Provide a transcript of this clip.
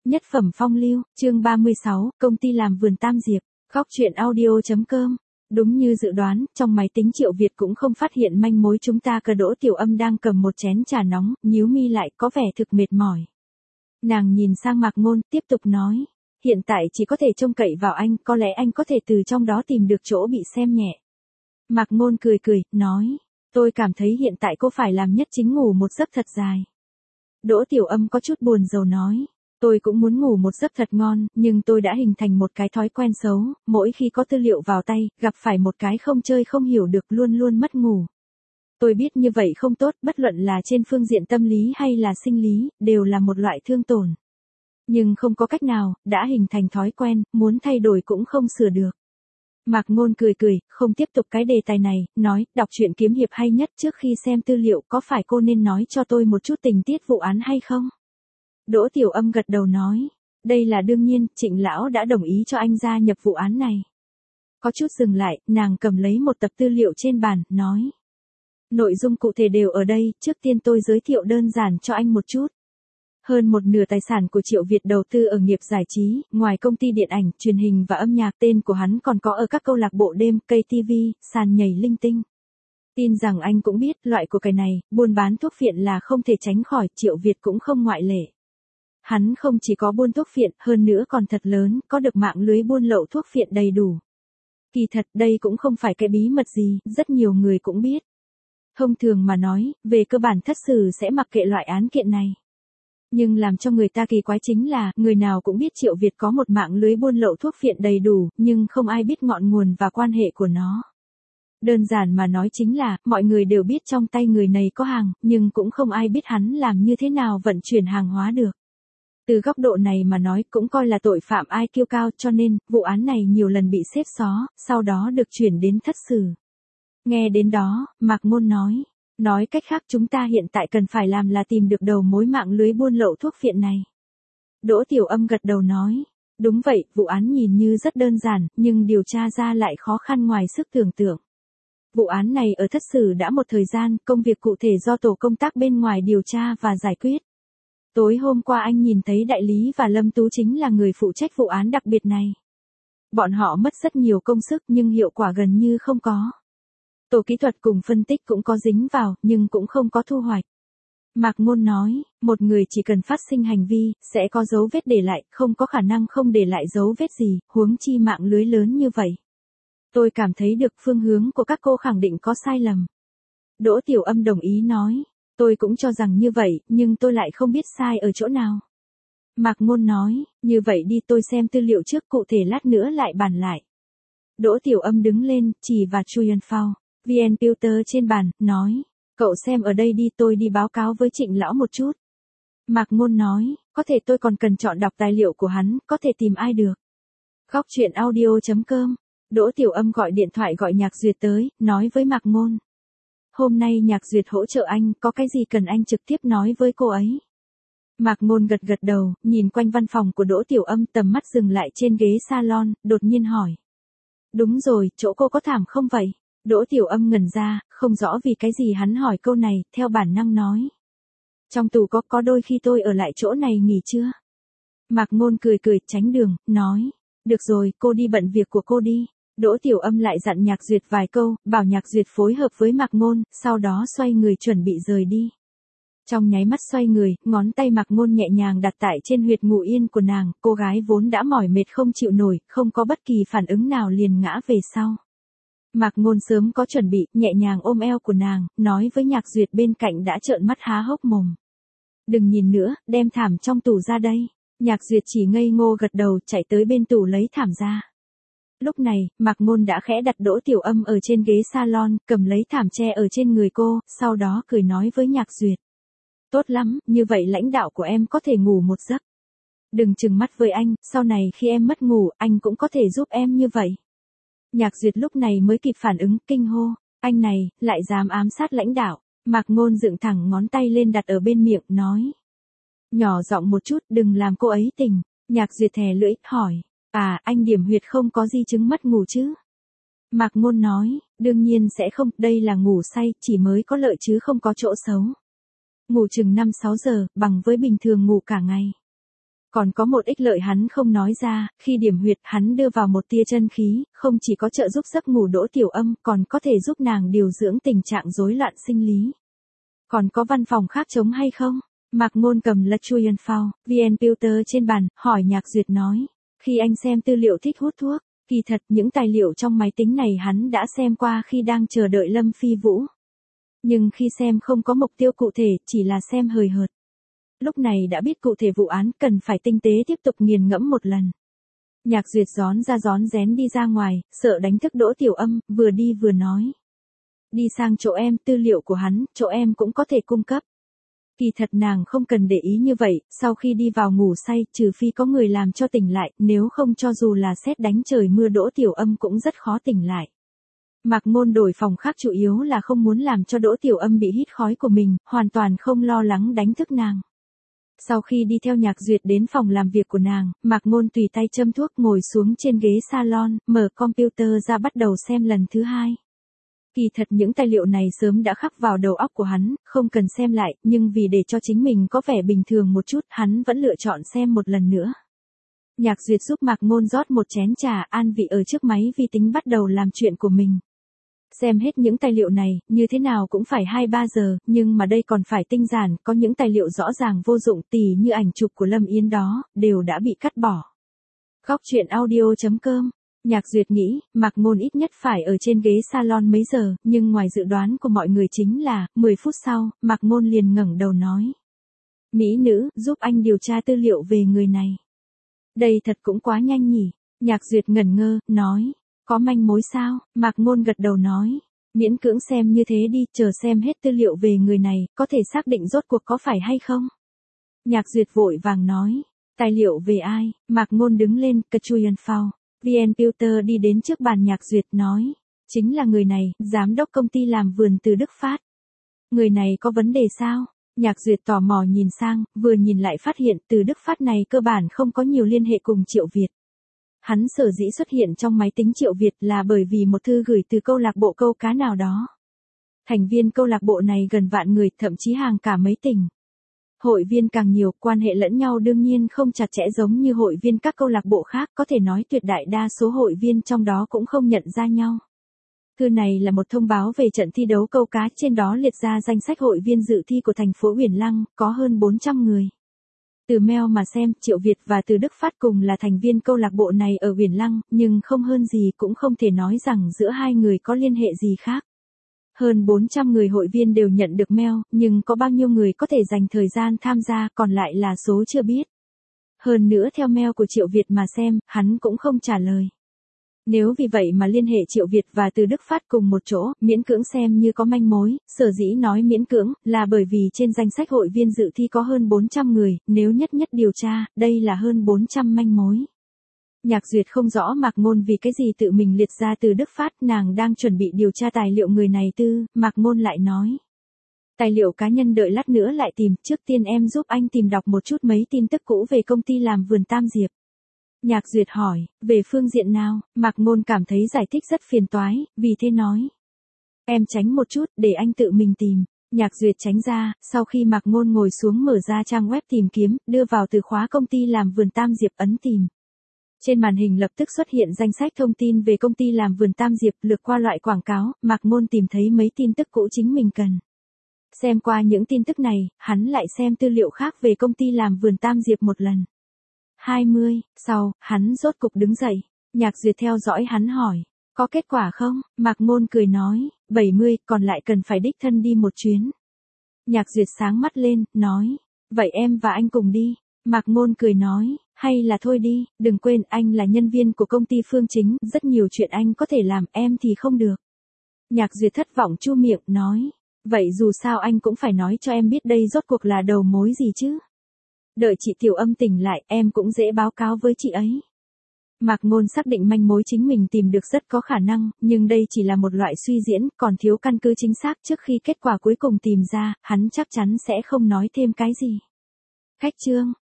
Nhất phẩm phong lưu, chương 36, công ty làm vườn Tam Diệp, góc truyện audio.com. Đúng như dự đoán, trong máy tính Triệu Việt cũng không phát hiện manh mối chúng ta. Cơ Đỗ Tiểu Âm đang cầm một chén trà nóng, nhíu mi lại có vẻ thực mệt mỏi. Nàng nhìn sang Mạc Ngôn, tiếp tục nói, hiện tại chỉ có thể trông cậy vào anh, có lẽ anh có thể từ trong đó tìm được chỗ bị xem nhẹ. Mạc Ngôn cười cười, nói, tôi cảm thấy hiện tại cô phải làm nhất chính ngủ một giấc thật dài. Đỗ Tiểu Âm có chút buồn rầu nói, tôi cũng muốn ngủ một giấc thật ngon, nhưng tôi đã hình thành một cái thói quen xấu, mỗi khi có tư liệu vào tay, gặp phải một cái không chơi không hiểu được luôn luôn mất ngủ. Tôi biết như vậy không tốt, bất luận là trên phương diện tâm lý hay là sinh lý, đều là một loại thương tổn. Nhưng không có cách nào, đã hình thành thói quen, muốn thay đổi cũng không sửa được. Mạc Ngôn cười cười, không tiếp tục cái đề tài này, nói, đọc truyện kiếm hiệp hay nhất trước khi xem tư liệu, có phải cô nên nói cho tôi một chút tình tiết vụ án hay không? Đỗ Tiểu Âm gật đầu nói, đây là đương nhiên, Trịnh lão đã đồng ý cho anh gia nhập vụ án này. Có chút dừng lại, nàng cầm lấy một tập tư liệu trên bàn, nói, nội dung cụ thể đều ở đây, trước tiên tôi giới thiệu đơn giản cho anh một chút. Hơn một nửa tài sản của Triệu Việt đầu tư ở nghiệp giải trí, ngoài công ty điện ảnh, truyền hình và âm nhạc, tên của hắn còn có ở các câu lạc bộ đêm, cây TV, sàn nhảy linh tinh. Tin rằng anh cũng biết, loại của cái này, buôn bán thuốc phiện là không thể tránh khỏi, Triệu Việt cũng không ngoại lệ. Hắn không chỉ có buôn thuốc phiện, hơn nữa còn thật lớn, có được mạng lưới buôn lậu thuốc phiện đầy đủ. Kỳ thật, đây cũng không phải cái bí mật gì, rất nhiều người cũng biết. Thông thường mà nói, về cơ bản thất sử sẽ mặc kệ loại án kiện này. Nhưng làm cho người ta kỳ quái chính là, người nào cũng biết Triệu Việt có một mạng lưới buôn lậu thuốc phiện đầy đủ, nhưng không ai biết ngọn nguồn và quan hệ của nó. Đơn giản mà nói chính là, mọi người đều biết trong tay người này có hàng, nhưng cũng không ai biết hắn làm như thế nào vận chuyển hàng hóa được. Từ góc độ này mà nói cũng coi là tội phạm IQ cao, cho nên, vụ án này nhiều lần bị xếp xó, sau đó được chuyển đến thất sử. Nghe đến đó, Mạc Ngôn nói cách khác chúng ta hiện tại cần phải làm là tìm được đầu mối mạng lưới buôn lậu thuốc phiện này. Đỗ Tiểu Âm gật đầu nói, đúng vậy, vụ án nhìn như rất đơn giản, nhưng điều tra ra lại khó khăn ngoài sức tưởng tượng. Vụ án này ở thất sử đã một thời gian, công việc cụ thể do tổ công tác bên ngoài điều tra và giải quyết. Tối hôm qua anh nhìn thấy đại lý và Lâm Tú chính là người phụ trách vụ án đặc biệt này. Bọn họ mất rất nhiều công sức nhưng hiệu quả gần như không có. Tổ kỹ thuật cùng phân tích cũng có dính vào, nhưng cũng không có thu hoạch. Mạc Ngôn nói, một người chỉ cần phát sinh hành vi, sẽ có dấu vết để lại, không có khả năng không để lại dấu vết gì, huống chi mạng lưới lớn như vậy. Tôi cảm thấy được phương hướng của các cô khẳng định có sai lầm. Đỗ Tiểu Âm đồng ý nói, tôi cũng cho rằng như vậy, nhưng tôi lại không biết sai ở chỗ nào. Mạc Ngôn nói, như vậy đi tôi xem tư liệu trước cụ thể lát nữa lại bàn lại. Đỗ Tiểu Âm đứng lên, chỉ vào Chuyen Phao, VN-Tutor trên bàn, nói, cậu xem ở đây đi tôi đi báo cáo với Trịnh lão một chút. Mạc Ngôn nói, có thể tôi còn cần chọn đọc tài liệu của hắn, có thể tìm ai được. Góc truyện audio.com, Đỗ Tiểu Âm gọi điện thoại gọi Nhạc Duyệt tới, nói với Mạc Ngôn. Hôm nay Nhạc Duyệt hỗ trợ anh, có cái gì cần anh trực tiếp nói với cô ấy. Mạc Ngôn gật gật đầu, nhìn quanh văn phòng của Đỗ Tiểu Âm, tầm mắt dừng lại trên ghế salon, đột nhiên hỏi. Đúng rồi, chỗ cô có thảm không vậy? Đỗ Tiểu Âm ngẩn ra, không rõ vì cái gì hắn hỏi câu này, theo bản năng nói. Trong tù có đôi khi tôi ở lại chỗ này nghỉ trưa. Mạc Ngôn cười cười, tránh đường, nói. Được rồi, cô đi bận việc của cô đi. Đỗ Tiểu Âm lại dặn Nhạc Duyệt vài câu, bảo Nhạc Duyệt phối hợp với Mạc Ngôn, sau đó xoay người chuẩn bị rời đi. Trong nháy mắt xoay người, ngón tay Mạc Ngôn nhẹ nhàng đặt tại trên huyệt ngủ yên của nàng, cô gái vốn đã mỏi mệt không chịu nổi, không có bất kỳ phản ứng nào liền ngã về sau. Mạc Ngôn sớm có chuẩn bị, nhẹ nhàng ôm eo của nàng, nói với Nhạc Duyệt bên cạnh đã trợn mắt há hốc mồm. Đừng nhìn nữa, đem thảm trong tủ ra đây. Nhạc Duyệt chỉ ngây ngô gật đầu, chạy tới bên tủ lấy thảm ra. Lúc này, Mạc Ngôn đã khẽ đặt Đỗ Tiểu Âm ở trên ghế salon, cầm lấy thảm che ở trên người cô, sau đó cười nói với Nhạc Duyệt. Tốt lắm, như vậy lãnh đạo của em có thể ngủ một giấc. Đừng trừng mắt với anh, sau này khi em mất ngủ, anh cũng có thể giúp em như vậy. Nhạc Duyệt lúc này mới kịp phản ứng, kinh hô, anh này, lại dám ám sát lãnh đạo. Mạc Ngôn dựng thẳng ngón tay lên đặt ở bên miệng, nói. Nhỏ giọng một chút, đừng làm cô ấy tỉnh. Nhạc Duyệt thè lưỡi, hỏi. À, anh điểm huyệt không có di chứng mất ngủ chứ? Mạc Ngôn nói, đương nhiên sẽ không, đây là ngủ say, chỉ mới có lợi chứ không có chỗ xấu. Ngủ chừng 5-6 giờ, bằng với bình thường ngủ cả ngày. Còn có một ích lợi hắn không nói ra, khi điểm huyệt hắn đưa vào một tia chân khí, không chỉ có trợ giúp giấc ngủ Đỗ Tiểu Âm, còn có thể giúp nàng điều dưỡng tình trạng rối loạn sinh lý. Còn có văn phòng khác trống hay không? Mạc Ngôn cầm La Chuyen Phao, VN-Filter trên bàn, hỏi Nhạc Duyệt nói. Khi anh xem tư liệu thích hút thuốc, kỳ thật những tài liệu trong máy tính này hắn đã xem qua khi đang chờ đợi Lâm Phi Vũ. Nhưng khi xem không có mục tiêu cụ thể, chỉ là xem hời hợt. Lúc này đã biết cụ thể vụ án, cần phải tinh tế tiếp tục nghiền ngẫm một lần. Nhạc Duyệt rón ra rón rén đi ra ngoài, sợ đánh thức Đỗ Tiểu Âm, vừa đi vừa nói. Đi sang chỗ em, tư liệu của hắn, chỗ em cũng có thể cung cấp. Kỳ thật nàng không cần để ý như vậy, sau khi đi vào ngủ say, trừ phi có người làm cho tỉnh lại, nếu không cho dù là sét đánh trời mưa Đỗ Tiểu Âm cũng rất khó tỉnh lại. Mạc Ngôn đổi phòng khác chủ yếu là không muốn làm cho Đỗ Tiểu Âm bị hít khói của mình, hoàn toàn không lo lắng đánh thức nàng. Sau khi đi theo Nhạc Duyệt đến phòng làm việc của nàng, Mạc Ngôn tùy tay châm thuốc ngồi xuống trên ghế salon, mở computer ra bắt đầu xem lần thứ hai. Kỳ thật những tài liệu này sớm đã khắc vào đầu óc của hắn, không cần xem lại, nhưng vì để cho chính mình có vẻ bình thường một chút, hắn vẫn lựa chọn xem một lần nữa. Nhạc Duyệt giúp Mạc Ngôn rót một chén trà, an vị ở trước máy vi tính bắt đầu làm chuyện của mình. Xem hết những tài liệu này, như thế nào cũng phải 2-3 giờ, nhưng mà đây còn phải tinh giản, có những tài liệu rõ ràng vô dụng tỉ như ảnh chụp của Lâm Yến đó, đều đã bị cắt bỏ. Góc truyện audio.com. Nhạc Duyệt nghĩ, Mạc Ngôn ít nhất phải ở trên ghế salon mấy giờ, nhưng ngoài dự đoán của mọi người chính là, 10 phút sau, Mạc Ngôn liền ngẩng đầu nói. Mỹ nữ, giúp anh điều tra tư liệu về người này. Đây thật cũng quá nhanh nhỉ. Nhạc Duyệt ngẩn ngơ, nói. Có manh mối sao? Mạc Ngôn gật đầu nói. Miễn cưỡng xem như thế đi, chờ xem hết tư liệu về người này, có thể xác định rốt cuộc có phải hay không? Nhạc Duyệt vội vàng nói. Tài liệu về ai? Mạc Ngôn đứng lên, Chuyen Phao. VN-Filter đi đến trước bàn Nhạc Duyệt nói. Chính là người này, giám đốc công ty làm vườn Từ Đức Phát. Người này có vấn đề sao? Nhạc Duyệt tò mò nhìn sang, vừa nhìn lại phát hiện Từ Đức Phát này cơ bản không có nhiều liên hệ cùng Triệu Việt. Hắn sở dĩ xuất hiện trong máy tính Triệu Việt là bởi vì một thư gửi từ câu lạc bộ câu cá nào đó. Thành viên câu lạc bộ này gần vạn người, thậm chí hàng cả mấy tỉnh. Hội viên càng nhiều, quan hệ lẫn nhau đương nhiên không chặt chẽ giống như hội viên các câu lạc bộ khác, có thể nói tuyệt đại đa số hội viên trong đó cũng không nhận ra nhau. Thư này là một thông báo về trận thi đấu câu cá, trên đó liệt ra danh sách hội viên dự thi của thành phố Uyển Lăng, có hơn 400 người. Từ mail mà xem, Triệu Việt và Từ Đức Phát cùng là thành viên câu lạc bộ này ở Uyển Lăng, nhưng không hơn gì cũng không thể nói rằng giữa hai người có liên hệ gì khác. Hơn 400 người hội viên đều nhận được mail, nhưng có bao nhiêu người có thể dành thời gian tham gia, còn lại là số chưa biết. Hơn nữa theo mail của Triệu Việt mà xem, hắn cũng không trả lời. Nếu vì vậy mà liên hệ Triệu Việt và Từ Đức Phát cùng một chỗ, miễn cưỡng xem như có manh mối, sở dĩ nói miễn cưỡng, là bởi vì trên danh sách hội viên dự thi có hơn 400 người, nếu nhất điều tra, đây là hơn 400 manh mối. Nhạc Duyệt không rõ Mạc Ngôn vì cái gì tự mình liệt ra Từ Đức Phát, nàng đang chuẩn bị điều tra tài liệu người này Mạc Ngôn lại nói. Tài liệu cá nhân đợi lát nữa lại tìm, trước tiên em giúp anh tìm đọc một chút mấy tin tức cũ về công ty làm vườn Tam Diệp. Nhạc Duyệt hỏi, về phương diện nào? Mạc Ngôn cảm thấy giải thích rất phiền toái, vì thế nói. Em tránh một chút, để anh tự mình tìm. Nhạc Duyệt tránh ra, sau khi Mạc Ngôn ngồi xuống mở ra trang web tìm kiếm, đưa vào từ khóa công ty làm vườn Tam Diệp, ấn tìm. Trên màn hình lập tức xuất hiện danh sách thông tin về công ty làm vườn Tam Diệp, lược qua loại quảng cáo, Mạc Ngôn tìm thấy mấy tin tức cũ chính mình cần. Xem qua những tin tức này, hắn lại xem tư liệu khác về công ty làm vườn Tam Diệp một lần. 20, sau, hắn rốt cục đứng dậy. Nhạc Duyệt theo dõi hắn hỏi, có kết quả không? Mạc Ngôn cười nói, 70, còn lại cần phải đích thân đi một chuyến. Nhạc Duyệt sáng mắt lên, nói, vậy em và anh cùng đi. Mạc Ngôn cười nói, hay là thôi đi, đừng quên anh là nhân viên của công ty Phương Chính, rất nhiều chuyện anh có thể làm, em thì không được. Nhạc Duyệt thất vọng chu miệng, nói, vậy dù sao anh cũng phải nói cho em biết đây rốt cuộc là đầu mối gì chứ. Đợi chị Tiểu Âm tỉnh lại, em cũng dễ báo cáo với chị ấy. Mạc Ngôn xác định manh mối chính mình tìm được rất có khả năng, nhưng đây chỉ là một loại suy diễn, còn thiếu căn cứ chính xác. Trước khi kết quả cuối cùng tìm ra, hắn chắc chắn sẽ không nói thêm cái gì. Khách chương.